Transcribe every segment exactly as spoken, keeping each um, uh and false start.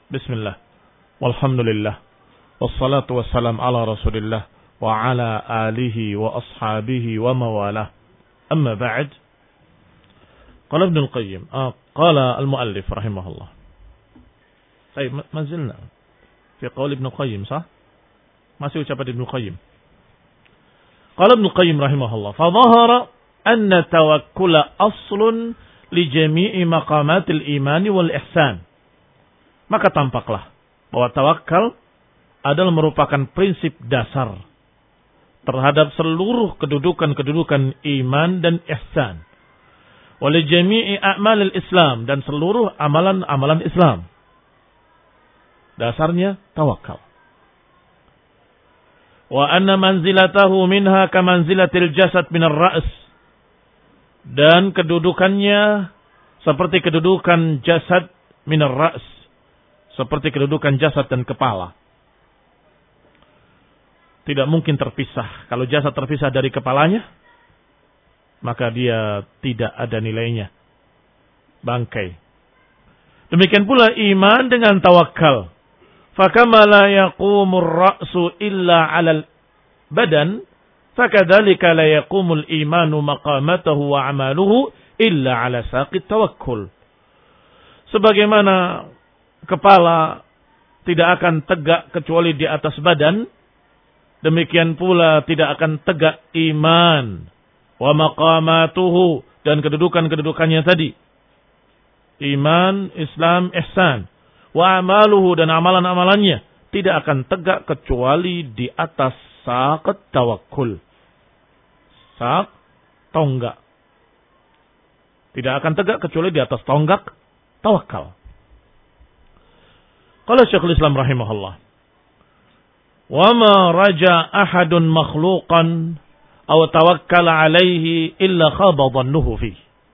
Bismillah. Walhamdulillah. Wassalatu wassalam ala Rasulillah wa ala alihi wa ashabihi wa mawalah. Amma ba'd. Qala Ibnu Al-Qayyim, ah, qala al-muallif rahimahullah. Baik, ma zilna fi qaul Ibnu Qayyim, sah? Masih ucapan Ibnu Qayyim. Qala Ibnu Qayyim rahimahullah, fa dhahara anna tawakkula aslun li jami'i maqamatil iman wal ihsan. Maka tampaklah bahwa tawakal adalah merupakan prinsip dasar terhadap seluruh kedudukan-kedudukan iman dan ihsan. Wa li jami'i a'malil Islam, dan seluruh amalan-amalan Islam. Dasarnya tawakal. Wa anna manzilatahu minha kamanzilatil jasad minar ra's. Dan kedudukannya seperti kedudukan jasad minar ra's. Seperti kedudukan jasad dan kepala. Tidak mungkin terpisah. Kalau jasad terpisah dari kepalanya, maka dia tidak ada nilainya. Bangkai. Demikian pula iman dengan tawakal. Fakama la yaqumur ra'su illa 'alal badan, fakadzalika la yaqumul imanu maqamatahu wa 'amaluhu illa 'ala saqit tawakkul. Sebagaimana kepala tidak akan tegak kecuali di atas badan, demikian pula tidak akan tegak iman wa maqamatuhu, dan kedudukan-kedudukannya tadi. Iman, Islam, ihsan. Wa amaluhu, dan amalan-amalannya tidak akan tegak kecuali di atas saqat tawakkul. Saq, tonggak. Tidak akan tegak kecuali di atas tonggak tawakal. Qala Syekhul Islam rahimahullah, wa ma raja ahadun makhluqan aw tawakkala alaihi illa khaba dhannuhu fi.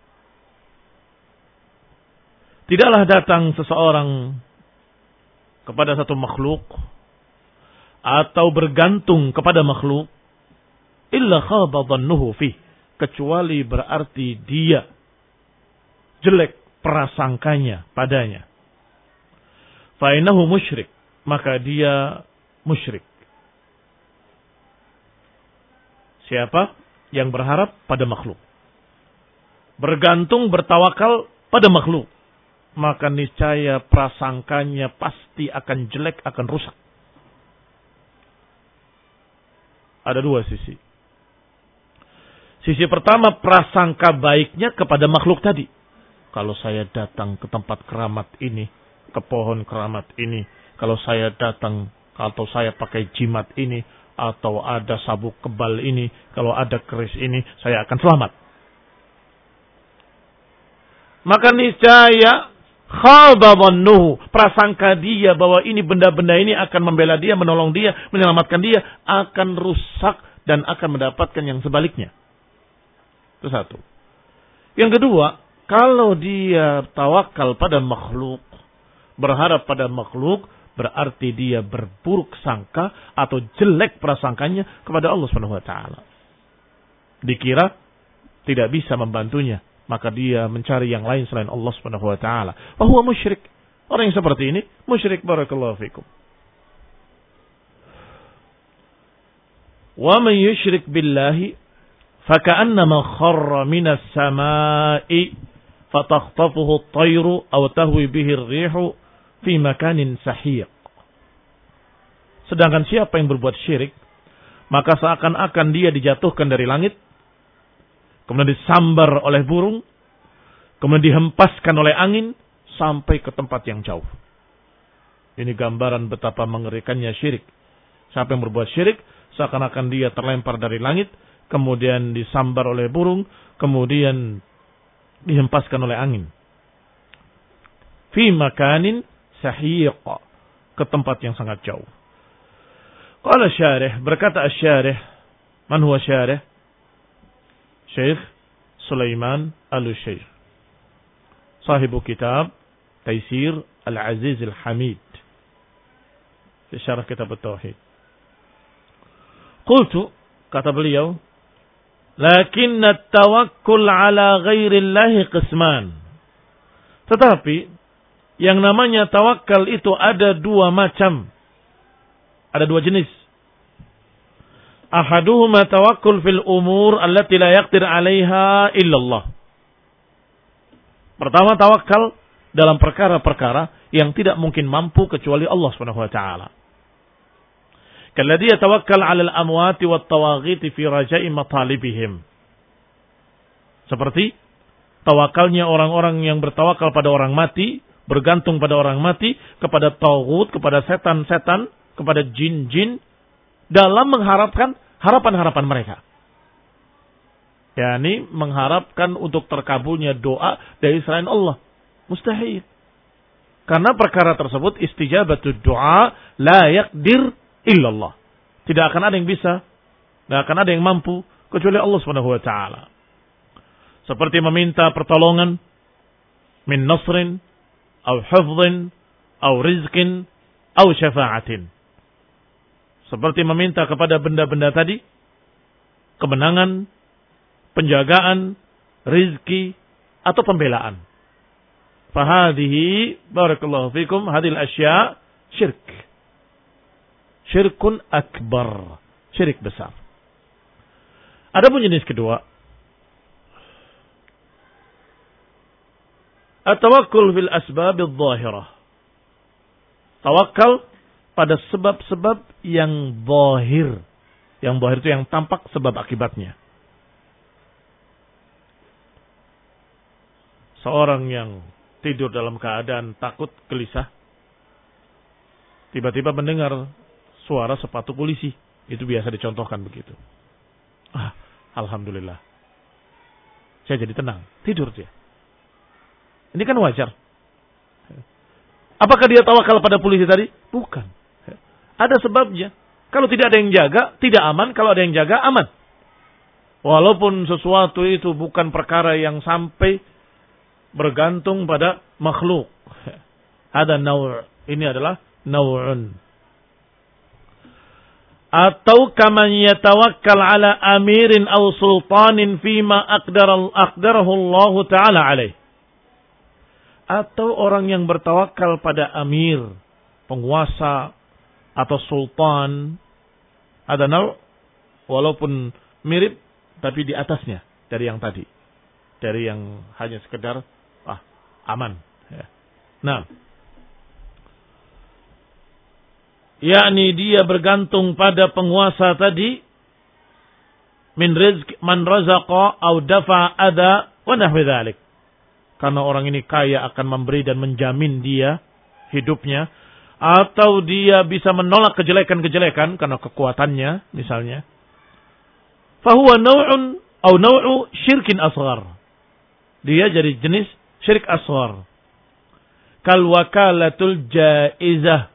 Tidaklah datang seseorang kepada satu makhluk atau bergantung kepada makhluk illa khaba dhannuhu fi, kecuali berarti dia jelek prasangkanya padanya. Fa innahu musyrik, maka dia musyrik. Siapa yang berharap pada makhluk, bergantung, bertawakal pada makhluk, maka niscaya prasangkanya pasti akan jelek, akan rusak. Ada dua sisi. Sisi pertama, prasangka baiknya kepada makhluk tadi. Kalau saya datang ke tempat keramat ini, ke pohon keramat ini, kalau saya datang, atau saya pakai jimat ini, atau ada sabuk kebal ini, kalau ada keris ini, saya akan selamat. Maka niscaya khaba dhannuhu, prasangka dia bahwa ini benda-benda ini akan membela dia, menolong dia, menyelamatkan dia, akan rusak dan akan mendapatkan yang sebaliknya. Itu satu. Yang kedua, kalau dia tawakal pada makhluk, berharap pada makhluk, berarti dia berburuk sangka atau jelek prasangkanya kepada Allah Subhanahu wa taala. Dikira tidak bisa membantunya, maka dia mencari yang lain selain Allah Subhanahu wa taala. Wa huwa musyrik. Orang yang seperti ini musyrik, barakallahu fikum. Wa man yusyrik billahi faka'annama kharra minas samaa'i fatakhtafuhu at-tayru aw tahwi bihi ar-rihu fi makanin sahiq. Sedangkan siapa yang berbuat syirik, maka seakan-akan dia dijatuhkan dari langit, kemudian disambar oleh burung, kemudian dihempaskan oleh angin sampai ke tempat yang jauh. Ini gambaran betapa mengerikannya syirik. Siapa yang berbuat syirik, seakan-akan dia terlempar dari langit, kemudian disambar oleh burung, kemudian dihempaskan oleh angin. Fi makanin sahiq, ke tempat yang sangat jauh. Qala syarih, berkata asy-syarih, man huwa syarih? Syekh Sulaiman Al-Syekh, sahibu kitab Taisir Al-Aziz Al-Hamid, fi syarah kitab At-Tauhid. Qultu, kata beliau, lakinna at-tawakkul ala ghairillahi qisman. Tetapi Yang namanya tawakal itu ada dua macam. Ada dua jenis. Ahaduhuma tawakkul fil umur allati la yaqdir 'alaiha illallah. Pertama, tawakal dalam perkara-perkara yang tidak mungkin mampu kecuali Allah Subhanahu wa taala. Kalladhi yatawakkal 'alal amwati wat tawaghiti fi raja'i matalibihim. Seperti tawakalnya orang-orang yang bertawakal pada orang mati, bergantung pada orang mati, kepada taghut, kepada setan-setan, kepada jin-jin dalam mengharapkan harapan-harapan mereka. yakni mengharapkan untuk terkabulnya doa dari selain Allah. Mustahil. Karena perkara tersebut istijabatud doa la yaqdir illallah. Tidak akan ada yang bisa, tidak akan ada yang mampu kecuali Allah Subhanahu wa taala. Seperti meminta pertolongan min nasrin atau hifdhin atau rizqin atau syafa'atin. Seperti meminta kepada benda-benda tadi kemenangan, penjagaan, rizki atau pembelaan. Fahadihi barakallahu fikum hadil asya syirk. Syirkun akbar, syirik besar. Adapun jenis kedua, at-tawakkul fil asbab adh-dhahirah. Tawakal pada sebab-sebab yang zahir. Yang zahir itu yang tampak sebab akibatnya. Seorang yang tidur dalam keadaan takut, gelisah, tiba-tiba mendengar suara sepatu polisi. Itu biasa dicontohkan begitu. Ah, alhamdulillah. Saya jadi tenang. Tidur dia. Ini kan wajar. Apakah dia tawakal pada polisi tadi? Bukan. Ada sebabnya. Kalau tidak ada yang jaga, tidak aman. Kalau ada yang jaga, aman. Walaupun sesuatu itu bukan perkara yang sampai bergantung pada makhluk. Ada naw'. Ini adalah naw'un. Atau kaman yatawakkal ala amirin aw sultanin fima aqdarahu Allah Ta'ala alaih. Atau orang yang bertawakal pada amir, penguasa, atau sultan. Ada naw', walaupun mirip, tapi di atasnya dari yang tadi. Dari yang hanya sekedar, ah, aman. Ya. Nah, yakni dia bergantung pada penguasa tadi, min rizq man razaqa au dafa adha wa nahwi dzalik. Karena orang ini kaya akan memberi dan menjamin dia hidupnya, atau dia bisa menolak kejelekan-kejelekan karena kekuatannya misalnya. Fahuwa naw'un au naw'u syirkin asghar. Dia jadi jenis syirik asghar. Kal wakalatul jaizah.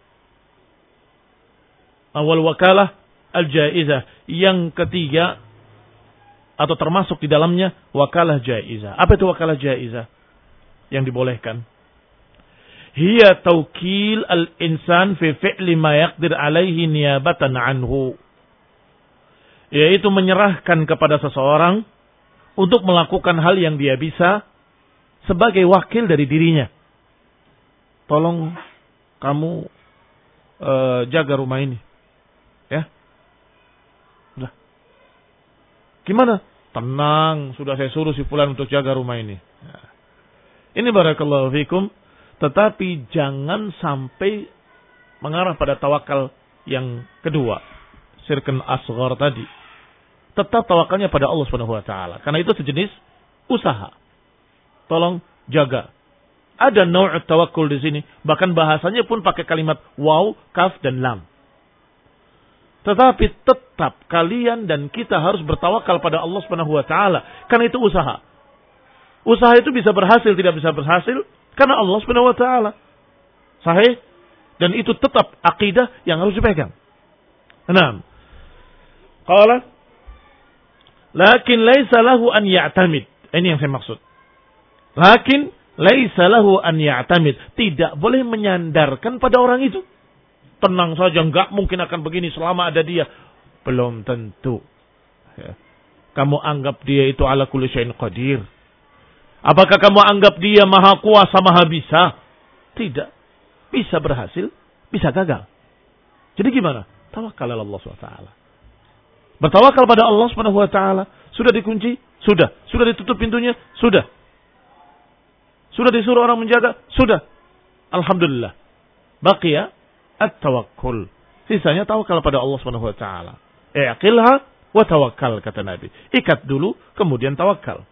Awal wakalah al-jaizah. Yang ketiga, atau termasuk di dalamnya, wakalah jaizah. Apa itu wakalah jaizah? Yang dibolehkan. Hiya tawkil al-insan fi fi'li ma yaqdir alaihi niyabatan anhu. Yaitu menyerahkan kepada seseorang untuk melakukan hal yang dia bisa sebagai wakil dari dirinya. Tolong kamu uh, jaga rumah ini. Ya. Udah. Gimana? Tenang, sudah saya suruh si fulan untuk jaga rumah ini. Nah. Ini barakallahu fikum, tetapi jangan sampai mengarah pada tawakal yang kedua, syirkun asghar tadi. Tetap tawakalnya pada Allah Subhanahu wa taala, karena itu sejenis usaha. Tolong jaga. Ada naw' tawakkul di sini, bahkan bahasanya pun pakai kalimat waw, kaf dan lam. Tetapi tetap kalian dan kita harus bertawakal pada Allah Subhanahu wa taala, karena itu usaha. Usaha itu bisa berhasil, tidak bisa berhasil karena Allah Subhanahu wa taala. Sahih? Dan itu tetap akidah yang harus dipegang. Naam. Qala lakin laisa lahu an ya'tamid. Ini yang saya maksud. Lakin laisa lahu an ya'tamid. Tidak boleh menyandarkan pada orang itu. Tenang saja, enggak mungkin akan begini selama ada dia. Belum tentu. Ya. Kamu anggap dia itu ala kulli syai'in qadir. Apakah kamu anggap dia maha kuasa, maha bisa? Tidak. Bisa berhasil, bisa gagal. Jadi gimana? Tawakal ala Allah subhanahu wa taala. Bertawakal pada Allah subhanahu wa taala. Sudah dikunci? Sudah. Sudah ditutup pintunya? Sudah. Sudah disuruh orang menjaga? Sudah. Alhamdulillah. Baqiya at-tawakkul. Sisanya tawakal pada Allah subhanahu wa taala. I'qilha wa tawakkal, kata Nabi. Ikat dulu, kemudian tawakal.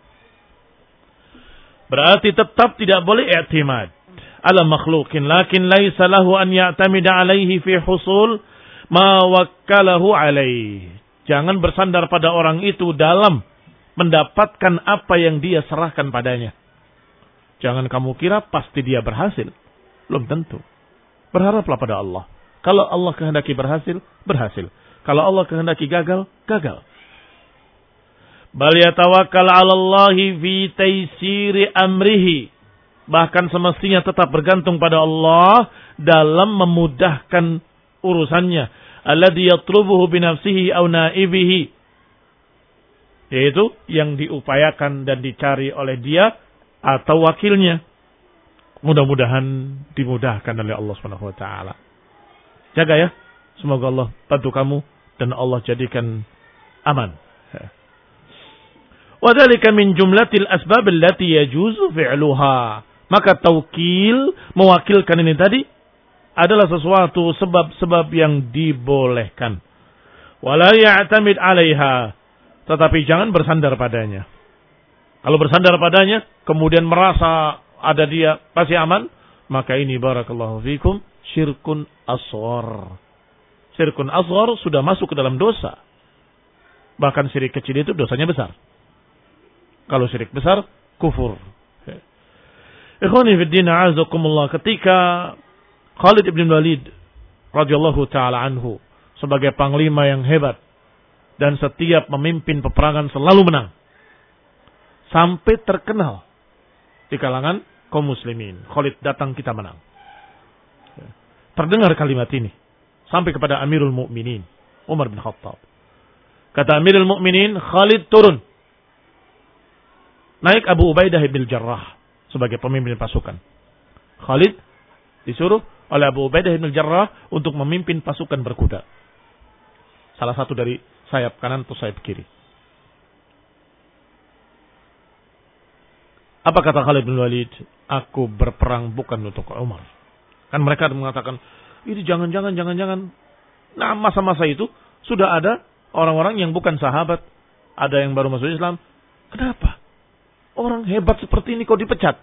Berarti tetap tidak boleh i'timad ala makhlukin, lakin laisa lahu an ya'tamida alaihi fi husul ma wakkalahu alaihi. Jangan bersandar pada orang itu dalam mendapatkan apa yang dia serahkan padanya. Jangan kamu kira pasti dia berhasil. Belum tentu. Berharaplah pada Allah. Kalau Allah kehendaki berhasil, berhasil. Kalau Allah kehendaki gagal, gagal. Bal yatawakkal 'ala Allahi fi taysiri amrihi. Bahkan semestinya tetap bergantung pada Allah dalam memudahkan urusannya. Alladhi yatlubuhu binafsihi aw naibihi. Yaitu yang diupayakan dan dicari oleh dia atau wakilnya. Mudah-mudahan dimudahkan oleh Allah Subhanahu wa taala. Jaga ya. Semoga Allah bantu kamu dan Allah jadikan aman. Wa dzalika min jumlatil asbab allati yajuzu fi'luha. Maka taukil, mewakilkan ini tadi adalah sesuatu sebab-sebab yang dibolehkan. Wala ya'tamid 'alaiha. Tetapi jangan bersandar padanya. Kalau bersandar padanya, kemudian merasa ada dia pasti aman, maka ini barakallahu fikum syirkun asghar. Syirkun asghar sudah masuk ke dalam dosa. Bahkan syirik kecil itu dosanya besar. Kalau syirik besar, kufur. Ikhwani fi din, a'azakumullah, ketika Khalid ibn Walid radhiyallahu taala anhu sebagai panglima yang hebat dan setiap memimpin peperangan selalu menang, sampai terkenal di kalangan kaum muslimin, Khalid datang kita menang. Terdengar kalimat ini sampai kepada Amirul Mukminin Umar bin Khattab. Kata Amirul Mukminin, Khalid turun. Naik Abu Ubaidah bin Jarrah sebagai pemimpin pasukan. Khalid disuruh oleh Abu Ubaidah bin Jarrah untuk memimpin pasukan berkuda. Salah satu dari sayap kanan atau sayap kiri. Apa kata Khalid bin Walid? Aku berperang bukan untuk Umar. Kan mereka mengatakan, ini jangan-jangan, jangan-jangan. Nah, masa-masa itu sudah ada orang-orang yang bukan sahabat. Ada yang baru masuk Islam. Kenapa? Orang hebat seperti ini kok dipecat?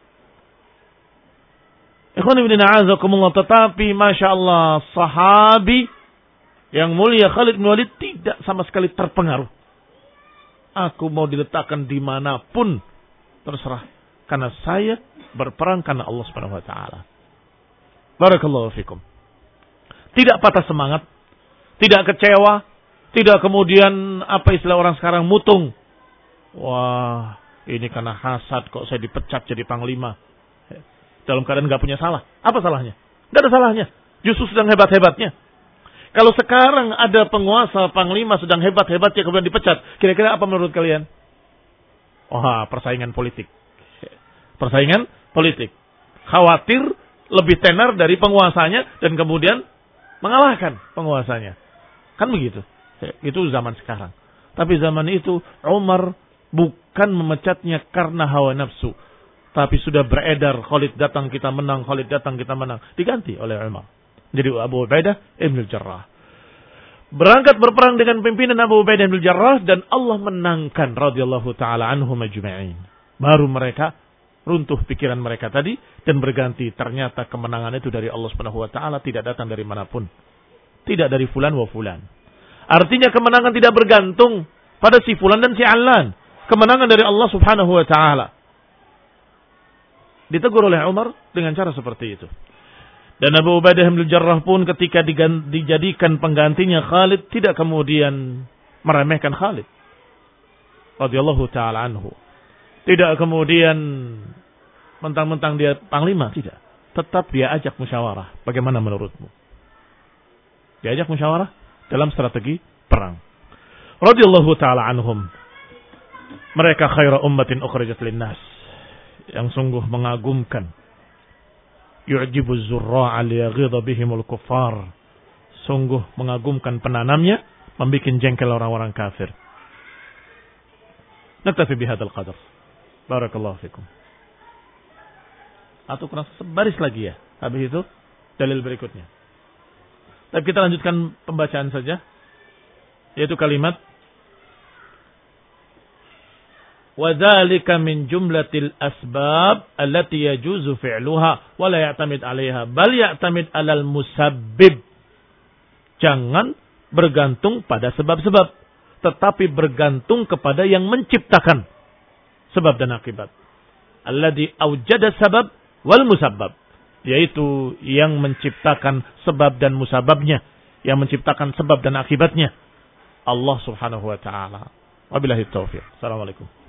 Tetapi Masya Allah, sahabi yang mulia Khalid bin Walid tidak sama sekali terpengaruh. Aku mau diletakkan dimanapun, terserah. Karena saya berperang karena Allah Subhanahu wa taala. Barakallahu fikum. Tidak patah semangat, tidak kecewa, tidak kemudian apa istilah orang sekarang mutung. Wah, ini karena hasad kok saya dipecat jadi panglima. Dalam keadaan enggak punya salah. Apa salahnya? Enggak ada salahnya. Justru sedang hebat-hebatnya. Kalau sekarang ada penguasa panglima sedang hebat-hebatnya kemudian dipecat, kira-kira apa menurut kalian? Wah, persaingan politik. Persaingan politik. Khawatir lebih tenar dari penguasanya dan kemudian mengalahkan penguasanya. Kan begitu. Itu zaman sekarang. Tapi zaman itu Umar bukan memecatnya karena hawa nafsu. Tapi sudah beredar, Khalid datang kita menang, Khalid datang kita menang. Diganti oleh Umar. Jadi Abu Ubaidah ibn Jarrah. Berangkat berperang dengan pimpinan Abu Ubaidah ibn Jarrah dan Allah menangkan radhiyallahu ta'ala anhum ajma'in. Baru mereka runtuh pikiran mereka tadi dan berganti. Ternyata kemenangan itu dari Allah Subhanahu wa taala, tidak datang dari manapun. Tidak dari fulan wa fulan. Artinya kemenangan tidak bergantung pada si fulan dan si allan. Kemenangan dari Allah Subhanahu wa taala. Ditegur oleh Umar dengan cara seperti itu. Dan Abu Ubaidah bin Jarrah pun ketika dijadikan penggantinya Khalid tidak kemudian meremehkan Khalid radhiyallahu taala anhu. Tidak kemudian mentang-mentang dia panglima, tidak. Tetap dia ajak musyawarah. Bagaimana menurutmu? Diajak musyawarah dalam strategi perang. Radhiyallahu taala anhum. Mereka khairu ummatin ukhrijat linnas. Yang sungguh mengagumkan yu'jibu az-zurra'a liyaghidha bihimul kuffar. Sungguh mengagumkan penanamnya, membuat jengkel orang-orang kafir. Naktafi bihadzal qadar. Barakallahu fikum. Atau kurang sebaris lagi ya. Habis itu dalil berikutnya. Tapi kita lanjutkan pembacaan saja. Yaitu kalimat وَذَلِكَ مِنْ جُمْلَةِ الْأَسْبَابِ الَّتِي يَجُوزُ فِعْلُهَا وَلَا يَعْتَمِدْ عَلَيْهَا بَلْ يَعْتَمِدْ عَلَى الْمُسَبِّبِ. Jangan bergantung pada sebab-sebab, tetapi bergantung kepada yang menciptakan sebab dan akibat. Alladhi awjada sabab wal musabbab, yaitu yang menciptakan sebab dan musababnya, yang menciptakan sebab dan akibatnya, Allah Subhanahu wa taala. Wabillahi taufiq. Assalamualaikum.